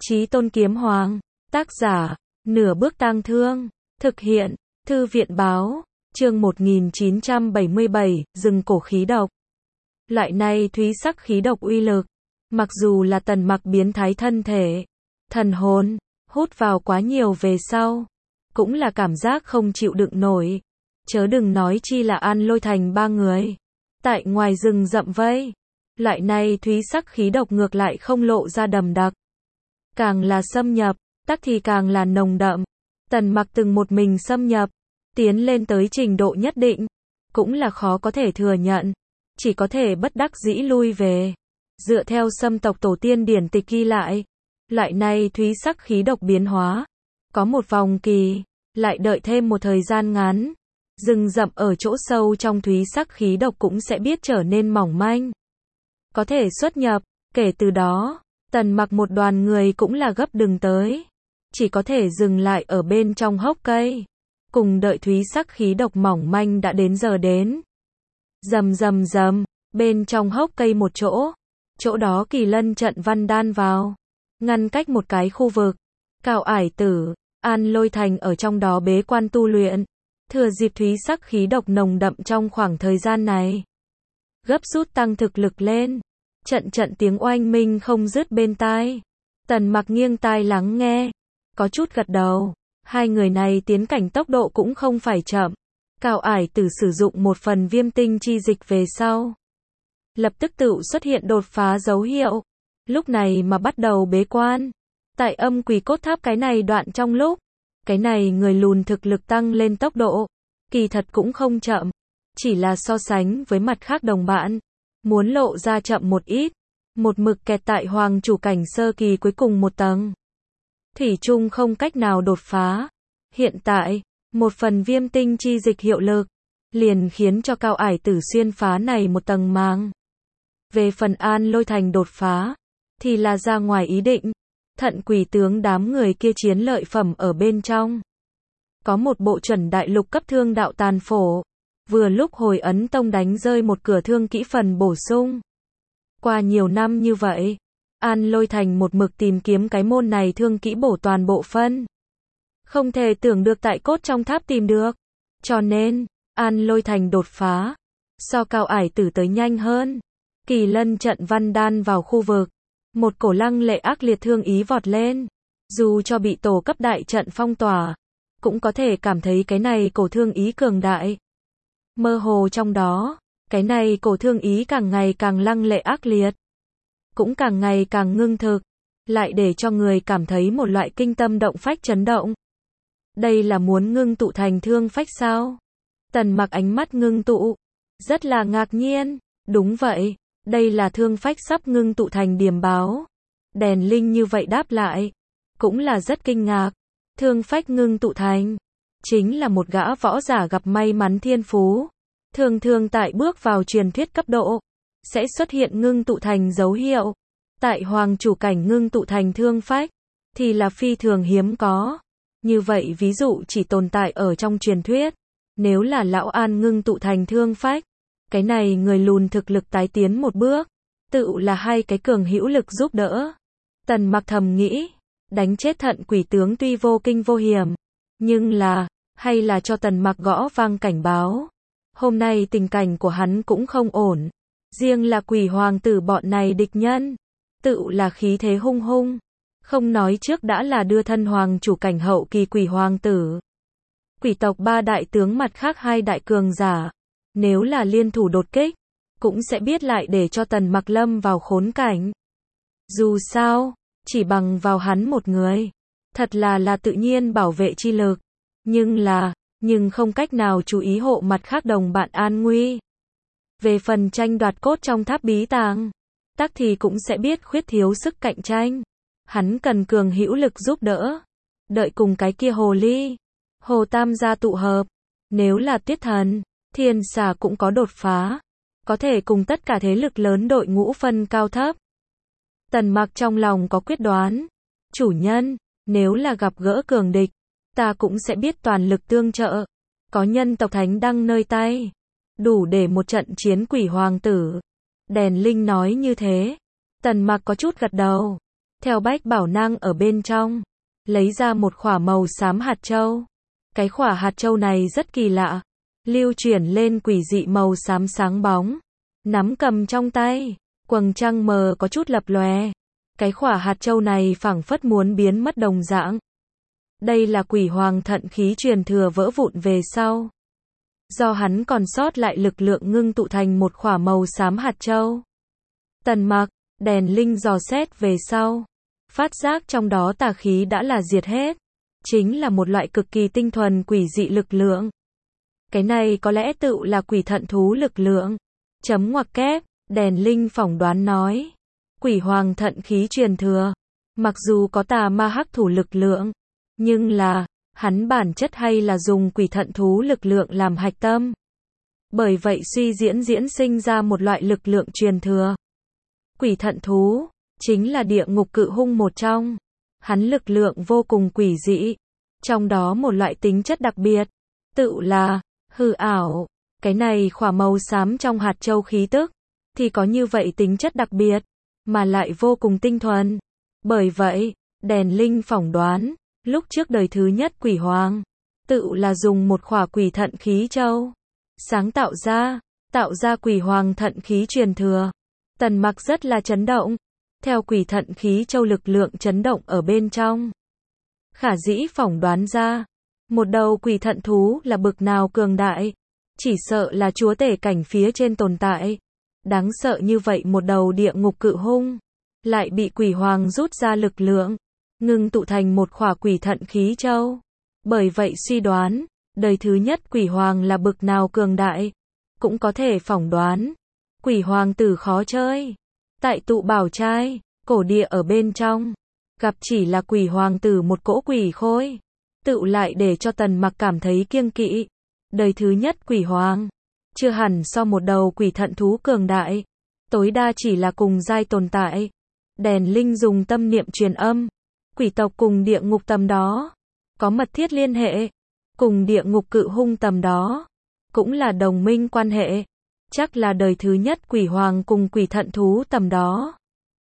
Chí Tôn Kiếm Hoàng, tác giả, Nửa Bước Tang Thương, thực hiện, Thư viện báo, chương 1977, rừng cổ khí độc. Loại này thúy sắc khí độc uy lực, mặc dù là Tần Mặc biến thái thân thể, thần hồn, hút vào quá nhiều về sau, cũng là cảm giác không chịu đựng nổi. Chớ đừng nói chi là An Lôi Thành ba người. Tại ngoài rừng rậm vây, loại này thúy sắc khí độc ngược lại không lộ ra đậm đặc. Càng là xâm nhập, tắc thì càng là nồng đậm. Tần Mặc từng một mình xâm nhập, tiến lên tới trình độ nhất định, cũng là khó có thể thừa nhận, chỉ có thể bất đắc dĩ lui về. Dựa theo Sâm tộc tổ tiên điển tịch ghi lại, loại này thúy sắc khí độc biến hóa, có một vòng kỳ, lại đợi thêm một thời gian ngắn, rừng rậm ở chỗ sâu trong thúy sắc khí độc cũng sẽ biết trở nên mỏng manh, có thể xuất nhập. Kể từ đó, Tần Mặc một đoàn người cũng là gấp đừng tới, chỉ có thể dừng lại ở bên trong hốc cây, cùng đợi thúy sắc khí độc mỏng manh đã đến giờ đến. Rầm rầm rầm, bên trong hốc cây một chỗ đó Kỳ Lân trận văn đan vào, ngăn cách một cái khu vực. Cao Ải Tử, An Lôi Thành ở trong đó bế quan tu luyện, thừa dịp thúy sắc khí độc nồng đậm trong khoảng thời gian này, gấp rút tăng thực lực lên. Trận trận tiếng oanh minh không dứt bên tai. Tần Mặc nghiêng tai lắng nghe, có chút gật đầu. Hai người này tiến cảnh tốc độ cũng không phải chậm. Cao Ải Tử sử dụng một phần viêm tinh chi dịch về sau, lập tức tự xuất hiện đột phá dấu hiệu. Lúc này mà bắt đầu bế quan. Tại Âm Quỷ Cốt Tháp cái này đoạn trong lúc, cái này người lùn thực lực tăng lên tốc độ, kỳ thật cũng không chậm. Chỉ là so sánh với mặt khác đồng bạn, muốn lộ ra chậm một ít, một mực kẹt tại hoàng chủ cảnh sơ kỳ cuối cùng một tầng. Thủy chung không cách nào đột phá. Hiện tại, một phần viêm tinh chi dịch hiệu lực, liền khiến cho Cao Ải Tử xuyên phá này một tầng màng. Về phần An Lôi Thành đột phá, thì là ra ngoài ý định. Thận Quỷ tướng đám người kia chiến lợi phẩm ở bên trong. Có một bộ chuẩn đại lục cấp thương đạo tàn phổ. Vừa lúc Hồi Ấn Tông đánh rơi một cửa thương kỹ phần bổ sung. Qua nhiều năm như vậy, An Lôi Thành một mực tìm kiếm cái môn này thương kỹ bổ toàn bộ phân. Không thể tưởng được tại cốt trong tháp tìm được. Cho nên, An Lôi Thành đột phá, so Cao Ải Tử tới nhanh hơn. Kỳ Lân trận văn đan vào khu vực, một cổ lăng lệ ác liệt thương ý vọt lên. Dù cho bị tổ cấp đại trận phong tỏa, cũng có thể cảm thấy cái này cổ thương ý cường đại. Mơ hồ trong đó, cái này cổ thương ý càng ngày càng lăng lệ ác liệt, cũng càng ngày càng ngưng thực, lại để cho người cảm thấy một loại kinh tâm động phách chấn động. Đây là muốn ngưng tụ thành thương phách sao? Tần Mặc ánh mắt ngưng tụ, rất là ngạc nhiên. Đúng vậy, đây là thương phách sắp ngưng tụ thành điểm báo. Đèn Linh như vậy đáp lại, cũng là rất kinh ngạc. Thương phách ngưng tụ thành, chính là một gã võ giả gặp may mắn thiên phú. Thường thường tại bước vào truyền thuyết cấp độ, sẽ xuất hiện ngưng tụ thành dấu hiệu. Tại hoàng chủ cảnh ngưng tụ thành thương phách, thì là phi thường hiếm có. Như vậy ví dụ chỉ tồn tại ở trong truyền thuyết. Nếu là lão An ngưng tụ thành thương phách, cái này người lùn thực lực tái tiến một bước, tự là hai cái cường hữu lực giúp đỡ. Tần Mặc thầm nghĩ, đánh chết Thận Quỷ tướng tuy vô kinh vô hiểm, nhưng là, hay là cho Tần Mặc gõ vang cảnh báo. Hôm nay tình cảnh của hắn cũng không ổn. Riêng là Quỷ Hoàng tử bọn này địch nhân, tự là khí thế hung hung. Không nói trước đã là đưa thân hoàng chủ cảnh hậu kỳ Quỷ Hoàng tử. Quỷ tộc ba đại tướng mặt khác hai đại cường giả, nếu là liên thủ đột kích, cũng sẽ biết lại để cho Tần Mặc lâm vào khốn cảnh. Dù sao, chỉ bằng vào hắn một người, thật là tự nhiên bảo vệ chi lực. Nhưng không cách nào chú ý hộ mặt khác đồng bạn an nguy. Về phần tranh đoạt cốt trong tháp bí tàng, tắc thì cũng sẽ biết khuyết thiếu sức cạnh tranh. Hắn cần cường hữu lực giúp đỡ. Đợi cùng cái kia hồ ly, Hồ Tam gia tụ hợp. Nếu là Tuyết Thần, Thiên Xà cũng có đột phá, có thể cùng tất cả thế lực lớn đội ngũ phân cao thấp. Tần Mặc trong lòng có quyết đoán. Chủ nhân, nếu là gặp gỡ cường địch, ta cũng sẽ biết toàn lực tương trợ. Có nhân tộc thánh đăng nơi tay, đủ để một trận chiến Quỷ Hoàng tử. Đèn Linh nói như thế. Tần Mặc có chút gật đầu. theo Bách Bảo Nang ở bên trong, lấy ra một khỏa màu xám hạt châu. Cái khỏa hạt châu này rất kỳ lạ, lưu chuyển lên quỷ dị màu xám sáng bóng, nắm cầm trong tay, quầng trăng mờ có chút lập lòe. Cái khỏa hạt châu này phảng phất muốn biến mất đồng dạng. Đây là quỷ hoàng thận khí truyền thừa vỡ vụn về sau. Do hắn còn sót lại lực lượng ngưng tụ thành một khỏa màu xám hạt châu. Tần Mặc, đèn linh dò xét về sau, phát giác trong đó tà khí đã là diệt hết. Chính là một loại cực kỳ tinh thuần quỷ dị lực lượng. Cái này có lẽ tự là quỷ thận thú lực lượng. Chấm ngoặc kép, đèn linh phỏng đoán nói. Quỷ hoàng thận khí truyền thừa. Mặc dù có tà ma hắc thủ lực lượng, nhưng là, hắn bản chất hay là dùng quỷ thận thú lực lượng làm hạch tâm. Bởi vậy suy diễn sinh ra một loại lực lượng truyền thừa. Quỷ thận thú, chính là địa ngục cự hung một trong. Hắn lực lượng vô cùng quỷ dị. Trong đó một loại tính chất đặc biệt, tự là, hư ảo. Cái này khỏa màu xám trong hạt châu khí tức, thì có như vậy tính chất đặc biệt, mà lại vô cùng tinh thuần. Bởi vậy, đèn linh phỏng đoán, lúc trước đời thứ nhất quỷ hoàng, tự là dùng một khỏa quỷ thận khí châu, sáng tạo ra quỷ hoàng thận khí truyền thừa. Tần Mặc rất là chấn động, theo quỷ thận khí châu lực lượng chấn động ở bên trong. Khả dĩ phỏng đoán ra, một đầu quỷ thận thú là bực nào cường đại, chỉ sợ là chúa tể cảnh phía trên tồn tại. Đáng sợ như vậy một đầu địa ngục cự hung, lại bị quỷ hoàng rút ra lực lượng, ngưng tụ thành một khỏa quỷ thận khí châu. Bởi vậy suy đoán, đời thứ nhất quỷ hoàng là bực nào cường đại, cũng có thể phỏng đoán. Quỷ hoàng tử khó chơi. Tại tụ bảo trai, cổ địa ở bên trong, gặp chỉ là quỷ hoàng tử một cỗ quỷ khôi, tự lại để cho Tần Mặc cảm thấy kiêng kỵ. Đời thứ nhất quỷ hoàng, chưa hẳn so một đầu quỷ thận thú cường đại, tối đa chỉ là cùng giai tồn tại. Đèn linh dùng tâm niệm truyền âm, quỷ tộc cùng địa ngục tầm đó, có mật thiết liên hệ, cùng địa ngục cự hung tầm đó, cũng là đồng minh quan hệ. Chắc là đời thứ nhất quỷ hoàng cùng quỷ thận thú tầm đó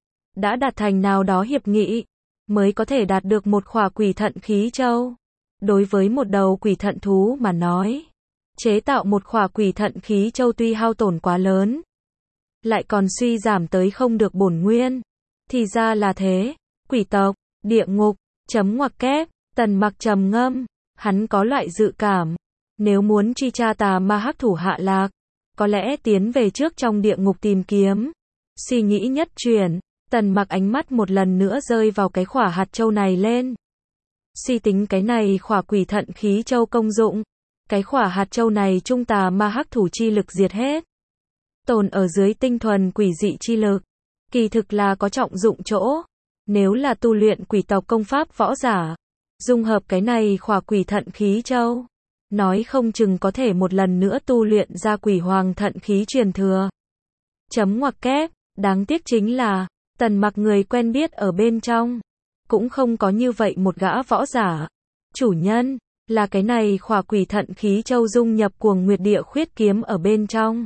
đã đạt thành nào đó hiệp nghị, mới có thể đạt được một khỏa quỷ thận khí châu. Đối với một đầu quỷ thận thú mà nói, chế tạo một khỏa quỷ thận khí châu tuy hao tổn quá lớn, lại còn suy giảm tới không được bổn nguyên. Thì ra là thế, quỷ tộc, địa ngục, chấm ngoặc kép, Tần Mặc trầm ngâm, hắn có loại dự cảm, nếu muốn truy tra tà ma hắc thủ hạ lạc, có lẽ tiến về trước trong địa ngục tìm kiếm. Suy nghĩ nhất chuyển, Tần Mặc ánh mắt một lần nữa rơi vào cái khỏa hạt châu này lên. Suy tính cái này khỏa quỷ thận khí châu công dụng, cái khỏa hạt châu này trung tà ma hắc thủ chi lực diệt hết, tồn ở dưới tinh thuần quỷ dị chi lực, kỳ thực là có trọng dụng chỗ. Nếu là tu luyện quỷ tộc công pháp võ giả, dung hợp cái này khỏa quỷ thận khí châu, nói không chừng có thể một lần nữa tu luyện ra quỷ hoàng thận khí truyền thừa. Chấm ngoặc kép, đáng tiếc chính là, Tần Mặc người quen biết ở bên trong, cũng không có như vậy một gã võ giả. Chủ nhân, là cái này khỏa quỷ thận khí châu dung nhập Cuồng Nguyệt Địa Khuyết kiếm ở bên trong.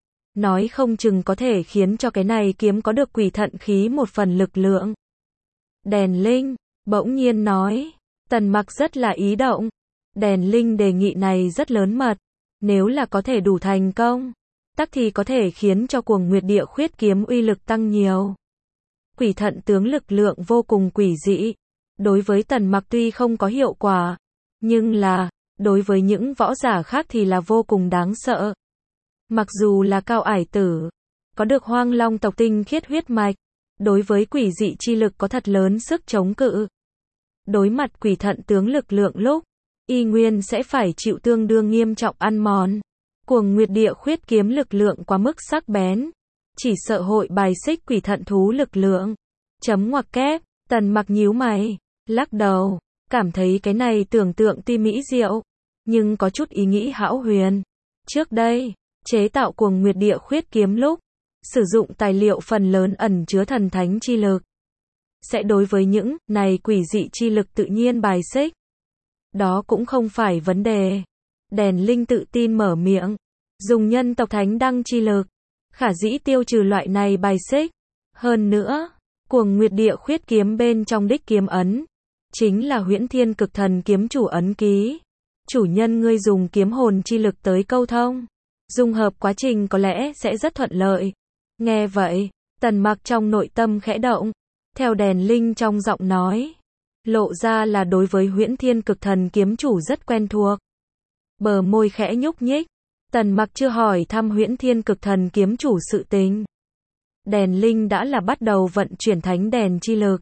Nói không chừng có thể khiến cho cái này kiếm có được quỷ thận khí một phần lực lượng. Đèn linh, bỗng nhiên nói, Tần Mặc rất là ý động. Đèn linh đề nghị này rất lớn mật, nếu là có thể đủ thành công, tắc thì có thể khiến cho Cuồng Nguyệt Địa Khuyết kiếm uy lực tăng nhiều. Quỷ thận tướng lực lượng vô cùng quỷ dị, đối với Tần Mặc tuy không có hiệu quả, nhưng là, đối với những võ giả khác thì là vô cùng đáng sợ. Mặc dù là cao ải tử, có được Hoang Long tộc tinh khiết huyết mạch, đối với quỷ dị chi lực có thật lớn sức chống cự. Đối mặt quỷ thận tướng lực lượng lúc, y nguyên sẽ phải chịu tương đương nghiêm trọng ăn mòn. Cuồng Nguyệt Địa Khuyết kiếm lực lượng quá mức sắc bén, chỉ sợ hội bài xích quỷ thận thú lực lượng. Chấm ngoặc kép, Tần Mặc nhíu mày, lắc đầu, cảm thấy cái này tưởng tượng tuy mỹ diệu, nhưng có chút ý nghĩ hão huyền. Trước đây, chế tạo Cuồng Nguyệt Địa Khuyết kiếm lúc, sử dụng tài liệu phần lớn ẩn chứa thần thánh chi lực, sẽ đối với những này quỷ dị chi lực tự nhiên bài xích. Đó cũng không phải vấn đề. Đèn linh tự tin mở miệng, dùng nhân tộc thánh đăng chi lực, khả dĩ tiêu trừ loại này bài xích. Hơn nữa, Cuồng Nguyệt Địa Khuyết kiếm bên trong đích kiếm ấn, chính là Huyễn Thiên Cực Thần kiếm chủ ấn ký. Chủ nhân ngươi dùng kiếm hồn chi lực tới câu thông, dung hợp quá trình có lẽ sẽ rất thuận lợi. Nghe vậy, Tần Mặc trong nội tâm khẽ động, theo đèn linh trong giọng nói, lộ ra là đối với Huyễn Thiên Cực Thần kiếm chủ rất quen thuộc. Bờ môi khẽ nhúc nhích, Tần Mặc chưa hỏi thăm Huyễn Thiên Cực Thần kiếm chủ sự tình. Đèn linh đã là bắt đầu vận chuyển thánh đèn chi lực,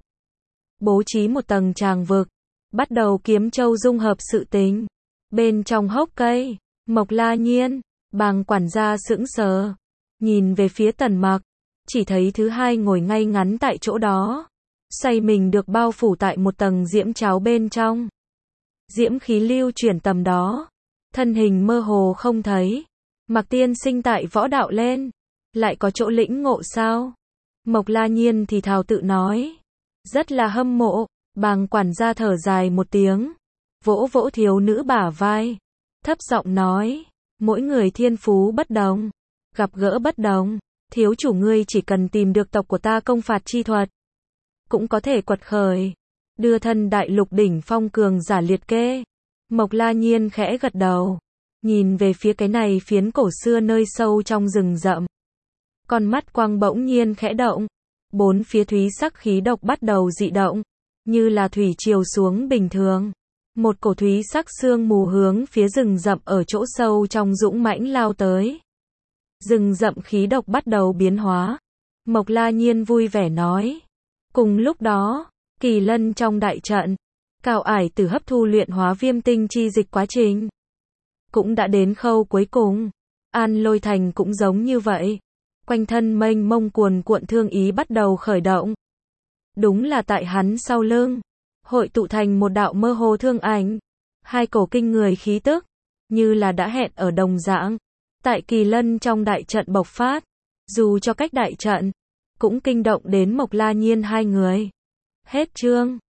bố trí một tầng tràng vực, bắt đầu kiếm châu dung hợp sự tình. Bên trong hốc cây, Mộc La Nhiên, Bàng quản gia sững sờ, nhìn về phía Tần Mặc, chỉ thấy thứ hai ngồi ngay ngắn tại chỗ đó, xoay mình được bao phủ tại một tầng diễm cháo bên trong. Diễm khí lưu chuyển tầm đó, thân hình mơ hồ không thấy. Mặc tiên sinh tại võ đạo lên, lại có chỗ lĩnh ngộ sao? Mộc La Nhiên thì thào tự nói, rất là hâm mộ. Bàng quản gia thở dài một tiếng, vỗ vỗ thiếu nữ bả vai, thấp giọng nói, mỗi người thiên phú bất đồng, gặp gỡ bất đồng, thiếu chủ ngươi chỉ cần tìm được tộc của ta công phạt chi thuật, cũng có thể quật khởi, đưa thân đại lục đỉnh phong cường giả liệt kê. Mộc La Nhiên khẽ gật đầu, nhìn về phía cái này phiến cổ xưa nơi sâu trong rừng rậm. Con mắt quang bỗng nhiên khẽ động, bốn phía thúy sắc khí độc bắt đầu dị động, như là thủy triều xuống bình thường. Một cổ thúy sắc sương mù hướng phía rừng rậm ở chỗ sâu trong dũng mãnh lao tới. Rừng rậm khí độc bắt đầu biến hóa. Mộc La Nhiên vui vẻ nói. Cùng lúc đó, Kỳ Lân trong đại trận, Cao Ải Tử hấp thu luyện hóa viêm tinh chi dịch quá trình cũng đã đến khâu cuối cùng. An Lôi Thành cũng giống như vậy. Quanh thân mênh mông cuồn cuộn thương ý bắt đầu khởi động. Đúng là tại hắn sau lưng, hội tụ thành một đạo mơ hồ thương ảnh, hai cổ kinh người khí tức, như là đã hẹn ở đồng dạng, tại Kỳ Lân trong đại trận bộc phát, dù cho cách đại trận, cũng kinh động đến Mộc La Nhiên hai người. Hết chương.